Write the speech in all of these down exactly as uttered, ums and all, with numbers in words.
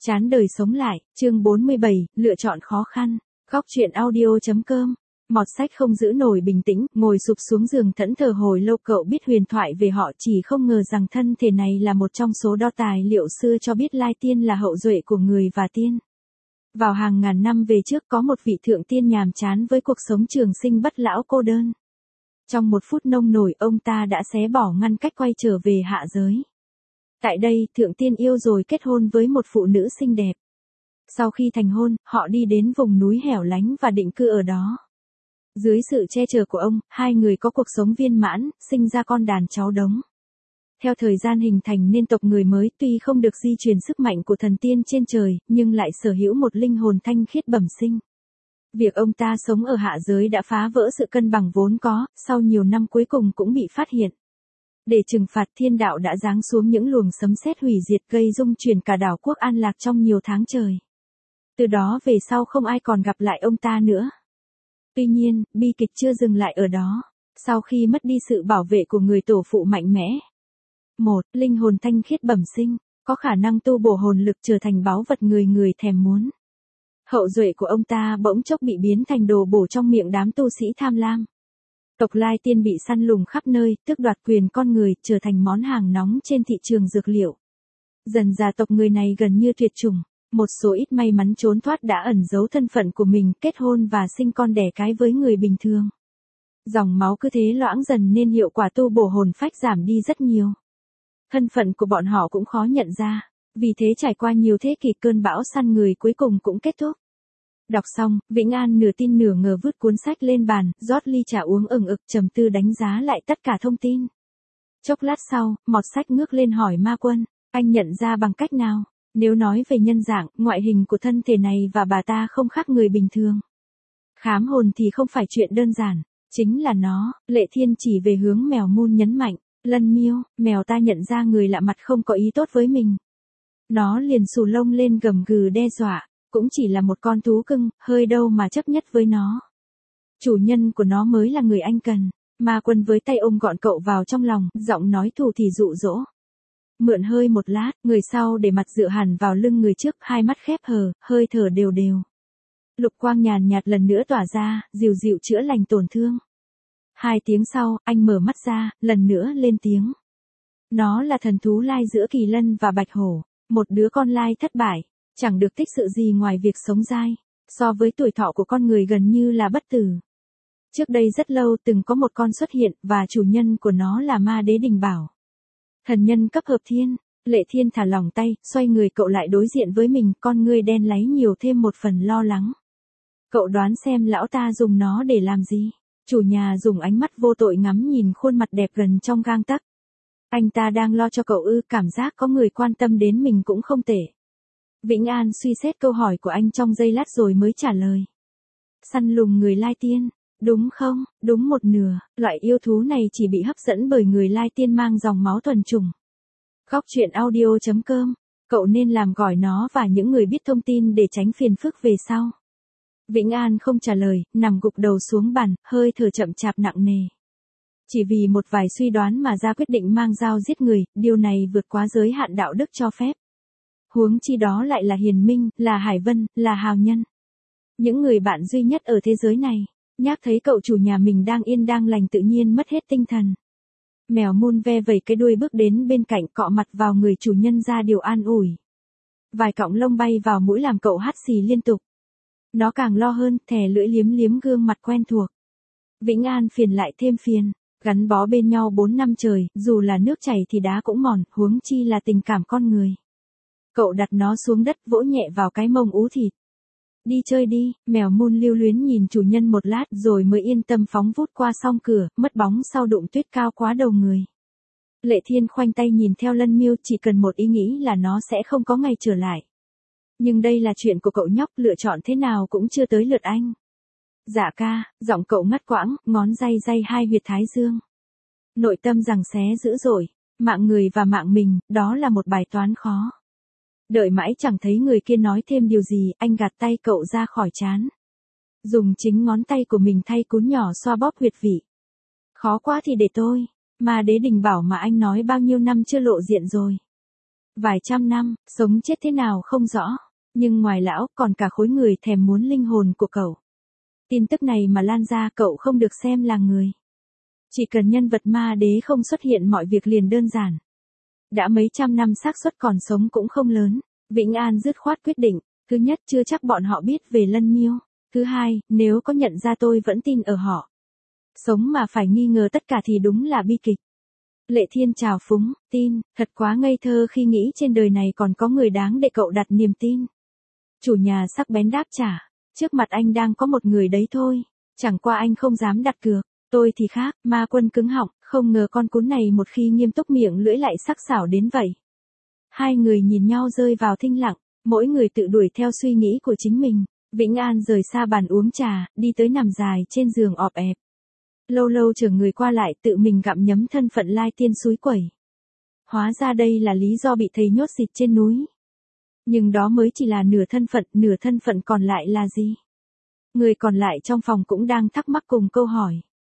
Chán đời sống lại, chương bốn mươi bảy, lựa chọn khó khăn. Góc truyện audio.com. Mọt sách không giữ nổi bình tĩnh, ngồi sụp xuống giường thẫn thờ hồi lâu. Cậu biết huyền thoại về họ, chỉ không ngờ rằng thân thể này là một trong số đo tài liệu xưa cho biết Lai Tiên là hậu duệ của người và tiên. Vào hàng ngàn năm về trước có một vị thượng tiên nhàm chán với cuộc sống trường sinh bất lão cô đơn. Trong một phút nông nổi, ông ta đã xé bỏ ngăn cách quay trở về hạ giới. Tại đây, thượng tiên yêu rồi kết hôn với một phụ nữ xinh đẹp. Sau khi thành hôn, họ đi đến vùng núi hẻo lánh và định cư ở đó. Dưới sự che chở của ông, hai người có cuộc sống viên mãn, sinh ra con đàn cháu đống. Theo thời gian hình thành nên tộc người mới, tuy không được di truyền sức mạnh của thần tiên trên trời, nhưng lại sở hữu một linh hồn thanh khiết bẩm sinh. Việc ông ta sống ở hạ giới đã phá vỡ sự cân bằng vốn có, sau nhiều năm cuối cùng cũng bị phát hiện. Để trừng phạt, thiên đạo đã giáng xuống những luồng sấm sét hủy diệt gây rung chuyển cả đảo quốc An Lạc trong nhiều tháng trời. Từ đó về sau không ai còn gặp lại ông ta nữa. Tuy nhiên, bi kịch chưa dừng lại ở đó. Sau khi mất đi sự bảo vệ của người tổ phụ mạnh mẽ. một. Linh hồn thanh khiết bẩm sinh, có khả năng tu bổ hồn lực trở thành báu vật người người thèm muốn. Hậu duệ của ông ta bỗng chốc bị biến thành đồ bổ trong miệng đám tu sĩ tham lam. Tộc Lai Tiên bị săn lùng khắp nơi, tước đoạt quyền con người, trở thành món hàng nóng trên thị trường dược liệu. Dần dà tộc người này gần như tuyệt chủng. Một số ít may mắn trốn thoát đã ẩn giấu thân phận của mình, kết hôn và sinh con đẻ cái với người bình thường. Dòng máu cứ thế loãng dần nên hiệu quả tu bổ hồn phách giảm đi rất nhiều. Thân phận của bọn họ cũng khó nhận ra. Vì thế trải qua nhiều thế kỷ, cơn bão săn người cuối cùng cũng kết thúc. Đọc xong, Vĩnh An nửa tin nửa ngờ vứt cuốn sách lên bàn, rót ly trà uống ừng ực, trầm tư đánh giá lại tất cả thông tin. Chốc lát sau, Mọt sách ngước lên hỏi Ma Quân, anh nhận ra bằng cách nào? Nếu nói về nhân dạng, ngoại hình của thân thể này và bà ta không khác người bình thường. Khám hồn thì không phải chuyện đơn giản, chính là nó. Lệ Thiên chỉ về hướng mèo Moon nhấn mạnh, Lân Miêu, mèo ta nhận ra người lạ mặt không có ý tốt với mình. Nó liền xù lông lên gầm gừ đe dọa, cũng chỉ là một con thú cưng, hơi đâu mà chấp nhất với nó. Chủ nhân của nó mới là người anh cần. Ma Quân với tay ôm gọn cậu vào trong lòng, giọng nói thù thì dụ dỗ. Mượn hơi một lát, người sau để mặt dựa hẳn vào lưng người trước, hai mắt khép hờ, hơi thở đều đều. Lục quang nhàn nhạt lần nữa tỏa ra, dịu dịu chữa lành tổn thương. Hai tiếng sau, anh mở mắt ra, lần nữa lên tiếng. Nó là thần thú lai giữa kỳ lân và bạch hổ, một đứa con lai thất bại, chẳng được tích sự gì ngoài việc sống dai, so với tuổi thọ của con người gần như là bất tử. Trước đây rất lâu từng có một con xuất hiện, và chủ nhân của nó là Ma Đế Đình Bảo. Thần nhân cấp hợp thiên. Lệ Thiên thả lỏng tay, xoay người cậu lại đối diện với mình, con ngươi đen láy nhiều thêm một phần lo lắng. Cậu đoán xem lão ta dùng nó để làm gì? Chủ nhà dùng ánh mắt vô tội ngắm nhìn khuôn mặt đẹp gần trong gang tấc. Anh ta đang lo cho cậu ư? Cảm giác có người quan tâm đến mình cũng không tệ. Vĩnh An suy xét câu hỏi của anh trong giây lát rồi mới trả lời. Săn lùng người Lai Tiên, đúng không? Đúng một nửa, loại yêu thú này chỉ bị hấp dẫn bởi người Lai Tiên mang dòng máu thuần chủng. Góc truyện audio.com, cậu nên làm gỏi nó và những người biết thông tin để tránh phiền phức về sau. Vĩnh An không trả lời, nằm gục đầu xuống bàn, hơi thở chậm chạp nặng nề. Chỉ vì một vài suy đoán mà ra quyết định mang dao giết người, điều này vượt quá giới hạn đạo đức cho phép. Huống chi đó lại là Hiền Minh, là Hải Vân, là hào nhân. Những người bạn duy nhất ở thế giới này. Nhác thấy cậu chủ nhà mình đang yên đang lành tự nhiên mất hết tinh thần. Mèo Moon ve vẩy cái đuôi bước đến bên cạnh, cọ mặt vào người chủ nhân ra điều an ủi. Vài cọng lông bay vào mũi làm cậu hắt xì liên tục. Nó càng lo hơn, thè lưỡi liếm liếm gương mặt quen thuộc. Vĩnh An phiền lại thêm phiền, gắn bó bên nhau bốn năm trời, dù là nước chảy thì đá cũng mòn, huống chi là tình cảm con người. Cậu đặt nó xuống đất, vỗ nhẹ vào cái mông ú thịt. Đi chơi đi, mèo Moon lưu luyến nhìn chủ nhân một lát rồi mới yên tâm phóng vút qua song cửa, mất bóng sau đụng tuyết cao quá đầu người. Lệ Thiên khoanh tay nhìn theo Lân Miêu, chỉ cần một ý nghĩ là nó sẽ không có ngày trở lại. Nhưng đây là chuyện của cậu nhóc, lựa chọn thế nào cũng chưa tới lượt anh. Dạ ca, giọng cậu ngắt quãng, ngón day day hai huyệt thái dương. Nội tâm giằng xé dữ dội, mạng người và mạng mình, đó là một bài toán khó. Đợi mãi chẳng thấy người kia nói thêm điều gì, anh gạt tay cậu ra khỏi trán. Dùng chính ngón tay của mình thay cún nhỏ xoa bóp huyệt vị. Khó quá thì để tôi. Ma Đế Đình Bảo mà anh nói bao nhiêu năm chưa lộ diện rồi. Vài trăm năm, sống chết thế nào không rõ. Nhưng ngoài lão, còn cả khối người thèm muốn linh hồn của cậu. Tin tức này mà lan ra cậu không được xem là người. Chỉ cần nhân vật ma đế không xuất hiện mọi việc liền đơn giản. Đã mấy trăm năm xác suất còn sống cũng không lớn. Vĩnh An dứt khoát quyết định. Thứ nhất, chưa chắc bọn họ biết về Lân Miêu. Thứ hai, nếu có nhận ra tôi vẫn tin ở họ. Sống mà phải nghi ngờ tất cả thì đúng là bi kịch. Lệ Thiên chào phúng, tin, thật quá ngây thơ khi nghĩ trên đời này còn có người đáng để cậu đặt niềm tin. Chủ nhà sắc bén đáp trả, trước mặt anh đang có một người đấy thôi, chẳng qua anh không dám đặt cược, tôi thì khác, Ma Quân cứng họng, không ngờ con cún này một khi nghiêm túc miệng lưỡi lại sắc sảo đến vậy. Hai người nhìn nhau rơi vào thinh lặng, mỗi người tự đuổi theo suy nghĩ của chính mình. Vĩnh An rời xa bàn uống trà, đi tới nằm dài trên giường ọp ẹp. Lâu lâu chở người qua lại tự mình gặm nhấm thân phận lai tiên suối quẩy. Hóa ra đây là lý do bị thầy nhốt xịt trên núi. Nhưng đó mới chỉ là nửa thân phận, nửa thân phận còn lại là gì? Người còn lại trong phòng cũng đang thắc mắc cùng câu hỏi.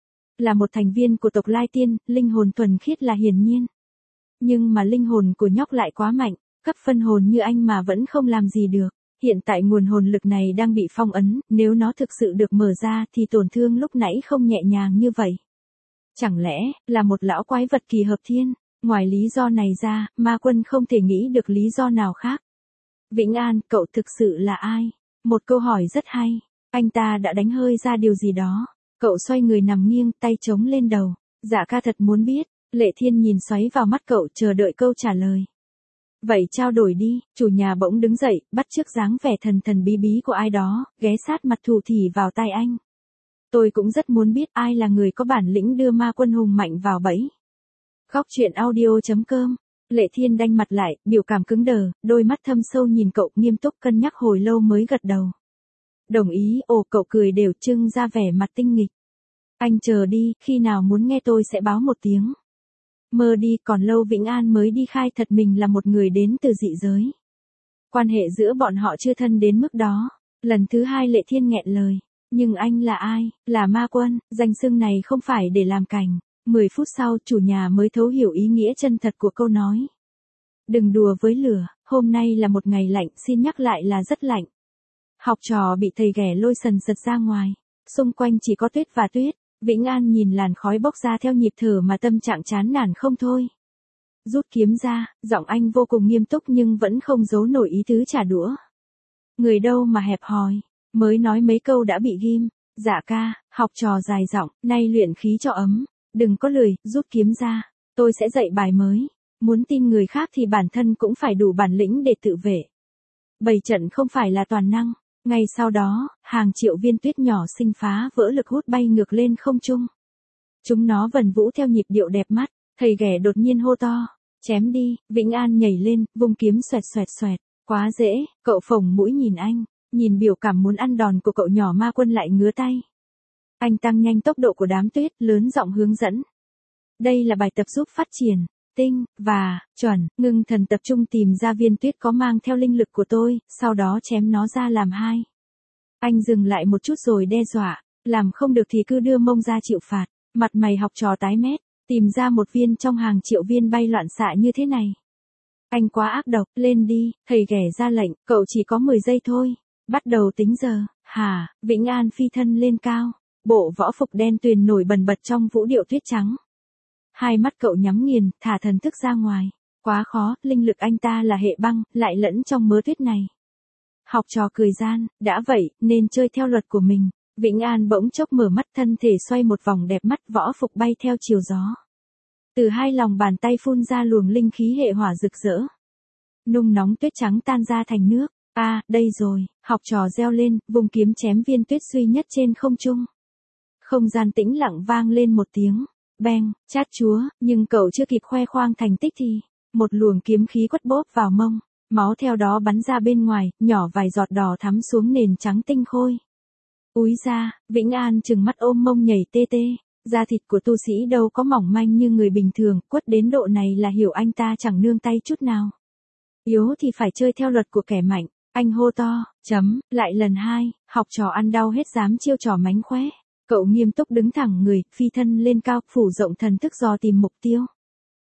Là một thành viên của tộc Lai Tiên, linh hồn thuần khiết là hiển nhiên. Nhưng mà linh hồn của nhóc lại quá mạnh, cấp phân hồn như anh mà vẫn không làm gì được. Hiện tại nguồn hồn lực này đang bị phong ấn, nếu nó thực sự được mở ra thì tổn thương lúc nãy không nhẹ nhàng như vậy. Chẳng lẽ, là một lão quái vật kỳ hợp thiên? Ngoài lý do này ra, Ma Quân không thể nghĩ được lý do nào khác. Vĩnh An, cậu thực sự là ai? Một câu hỏi rất hay. Anh ta đã đánh hơi ra điều gì đó. Cậu xoay người nằm nghiêng, tay chống lên đầu. Dạ ca thật muốn biết. Lệ Thiên nhìn xoáy vào mắt cậu chờ đợi câu trả lời. Vậy trao đổi đi, chủ nhà bỗng đứng dậy, bắt chước dáng vẻ thần thần bí bí của ai đó, ghé sát mặt thủ thỉ vào tai anh. Tôi cũng rất muốn biết ai là người có bản lĩnh đưa Ma Quân hùng mạnh vào bẫy. Góc truyện audio chấm com. Lệ Thiên đanh mặt lại, biểu cảm cứng đờ, đôi mắt thâm sâu nhìn cậu nghiêm túc cân nhắc hồi lâu mới gật đầu. Đồng ý, ồ cậu cười đều trưng ra vẻ mặt tinh nghịch. Anh chờ đi, khi nào muốn nghe tôi sẽ báo một tiếng. Mơ đi, còn lâu Vĩnh An mới đi khai thật mình là một người đến từ dị giới. Quan hệ giữa bọn họ chưa thân đến mức đó. Lần thứ hai Lệ Thiên nghẹn lời. Nhưng anh là ai? Là Ma Quân, danh xưng này không phải để làm cảnh. Mười phút sau chủ nhà mới thấu hiểu ý nghĩa chân thật của câu nói. Đừng đùa với lửa, hôm nay là một ngày lạnh, xin nhắc lại là rất lạnh. Học trò bị thầy ghẻ lôi sần sật ra ngoài. Xung quanh chỉ có tuyết và tuyết. Vĩnh An nhìn làn khói bốc ra theo nhịp thở mà tâm trạng chán nản không thôi. Rút kiếm ra, giọng anh vô cùng nghiêm túc nhưng vẫn không giấu nổi ý tứ trả đũa. Người đâu mà hẹp hòi, mới nói mấy câu đã bị ghim. Dạ ca, học trò dài giọng, nay luyện khí cho ấm. Đừng có lười, rút kiếm ra. Tôi sẽ dạy bài mới. Muốn tin người khác thì bản thân cũng phải đủ bản lĩnh để tự vệ. Bày trận không phải là toàn năng. Ngay sau đó, hàng triệu viên tuyết nhỏ xinh phá vỡ lực hút bay ngược lên không trung. Chúng nó vần vũ theo nhịp điệu đẹp mắt, thầy ghẻ đột nhiên hô to, chém đi, Vĩnh An nhảy lên, vung kiếm xoẹt xoẹt xoẹt, quá dễ, cậu phồng mũi nhìn anh, nhìn biểu cảm muốn ăn đòn của cậu nhỏ Ma Quân lại ngứa tay. Anh tăng nhanh tốc độ của đám tuyết, lớn giọng hướng dẫn. Đây là bài tập giúp phát triển, tinh, và, chuẩn, ngưng thần tập trung tìm ra viên tuyết có mang theo linh lực của tôi, sau đó chém nó ra làm hai. Anh dừng lại một chút rồi đe dọa, làm không được thì cứ đưa mông ra chịu phạt, mặt mày học trò tái mét, tìm ra một viên trong hàng triệu viên bay loạn xạ như thế này. Anh quá ác độc, lên đi, thầy ghẻ ra lệnh, cậu chỉ có mười giây thôi, bắt đầu tính giờ, hả, Vĩnh An phi thân lên cao, bộ võ phục đen tuyền nổi bần bật trong vũ điệu tuyết trắng. Hai mắt cậu nhắm nghiền, thả thần thức ra ngoài. Quá khó, linh lực anh ta là hệ băng, lại lẫn trong mớ tuyết này. Học trò cười gian, đã vậy, nên chơi theo luật của mình. Vĩnh An bỗng chốc mở mắt thân thể xoay một vòng đẹp mắt võ phục bay theo chiều gió. Từ hai lòng bàn tay phun ra luồng linh khí hệ hỏa rực rỡ. Nung nóng tuyết trắng tan ra thành nước. A, à, đây rồi, học trò reo lên, vùng kiếm chém viên tuyết duy nhất trên không trung. Không gian tĩnh lặng vang lên một tiếng. Beng, chát chúa, nhưng cậu chưa kịp khoe khoang thành tích thì, một luồng kiếm khí quất bốp vào mông, máu theo đó bắn ra bên ngoài, nhỏ vài giọt đỏ thắm xuống nền trắng tinh khôi. Úi ra, Vĩnh An trừng mắt ôm mông nhảy tê tê, da thịt của tu sĩ đâu có mỏng manh như người bình thường, quất đến độ này là hiểu anh ta chẳng nương tay chút nào. Yếu thì phải chơi theo luật của kẻ mạnh, anh hô to, chấm, lại lần hai, học trò ăn đau hết dám chiêu trò mánh khóe. Cậu nghiêm túc đứng thẳng người, phi thân lên cao, phủ rộng thần thức dò tìm mục tiêu.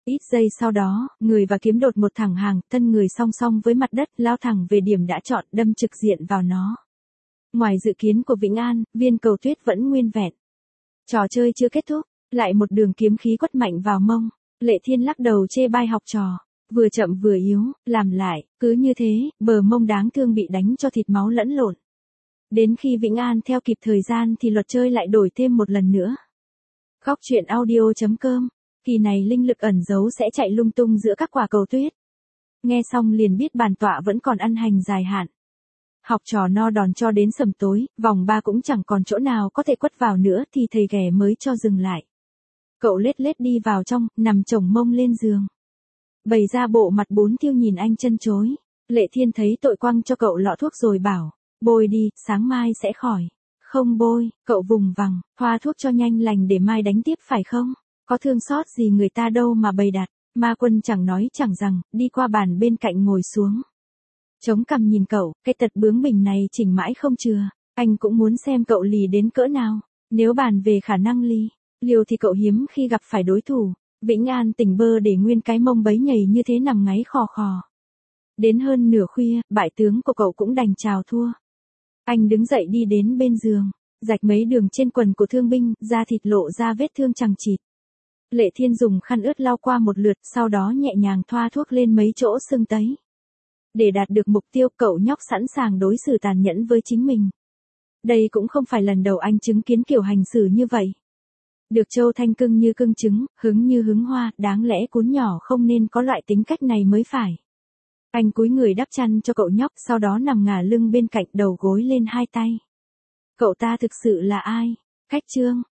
Ít giây sau đó, người và kiếm đột một thẳng hàng, thân người song song với mặt đất, lao thẳng về điểm đã chọn, đâm trực diện vào nó. Ngoài dự kiến của Vĩnh An, viên cầu tuyết vẫn nguyên vẹn. Trò chơi chưa kết thúc, lại một đường kiếm khí quất mạnh vào mông. Lệ Thiên lắc đầu chê bai học trò. Vừa chậm vừa yếu, làm lại, cứ như thế, bờ mông đáng thương bị đánh cho thịt máu lẫn lộn. Đến khi Vĩnh An theo kịp thời gian thì luật chơi lại đổi thêm một lần nữa. Góc truyện audio chấm com. Kỳ này linh lực ẩn giấu sẽ chạy lung tung giữa các quả cầu tuyết. Nghe xong liền biết bản tọa vẫn còn ăn hành dài hạn. Học trò no đòn cho đến sầm tối, vòng ba cũng chẳng còn chỗ nào có thể quất vào nữa thì thầy ghẻ mới cho dừng lại. Cậu lết lết đi vào trong, nằm chồng mông lên giường. Bày ra bộ mặt bốn thiêu nhìn anh chân chối. Lệ Thiên thấy tội quăng cho cậu lọ thuốc rồi bảo, bôi đi, sáng mai sẽ khỏi. Không bôi, cậu vùng vằng, thoa thuốc cho nhanh lành để mai đánh tiếp phải không? Có thương xót gì người ta đâu mà bày đặt. Ma Quân chẳng nói chẳng rằng, đi qua bàn bên cạnh ngồi xuống. Chống cằm nhìn cậu, cái tật bướng bỉnh này chỉnh mãi không chừa. Anh cũng muốn xem cậu lì đến cỡ nào. Nếu bàn về khả năng lì, liều thì cậu hiếm khi gặp phải đối thủ. Vĩnh An tỉnh bơ để nguyên cái mông bấy nhầy như thế nằm ngáy khò khò. Đến hơn nửa khuya, bại tướng của cậu cũng đành chào thua. Anh đứng dậy đi đến bên giường, rạch mấy đường trên quần của thương binh, da thịt lộ ra vết thương chằng chịt. Lệ Thiên dùng khăn ướt lau qua một lượt, sau đó nhẹ nhàng thoa thuốc lên mấy chỗ sưng tấy. Để đạt được mục tiêu, cậu nhóc sẵn sàng đối xử tàn nhẫn với chính mình. Đây cũng không phải lần đầu anh chứng kiến kiểu hành xử như vậy. Được Châu Thanh cưng như cưng trứng, hứng như hứng hoa, đáng lẽ cún nhỏ không nên có loại tính cách này mới phải. Anh cúi người đắp chăn cho cậu nhóc, sau đó nằm ngả lưng bên cạnh, đầu gối lên hai tay. Cậu ta thực sự là ai? Cách chương.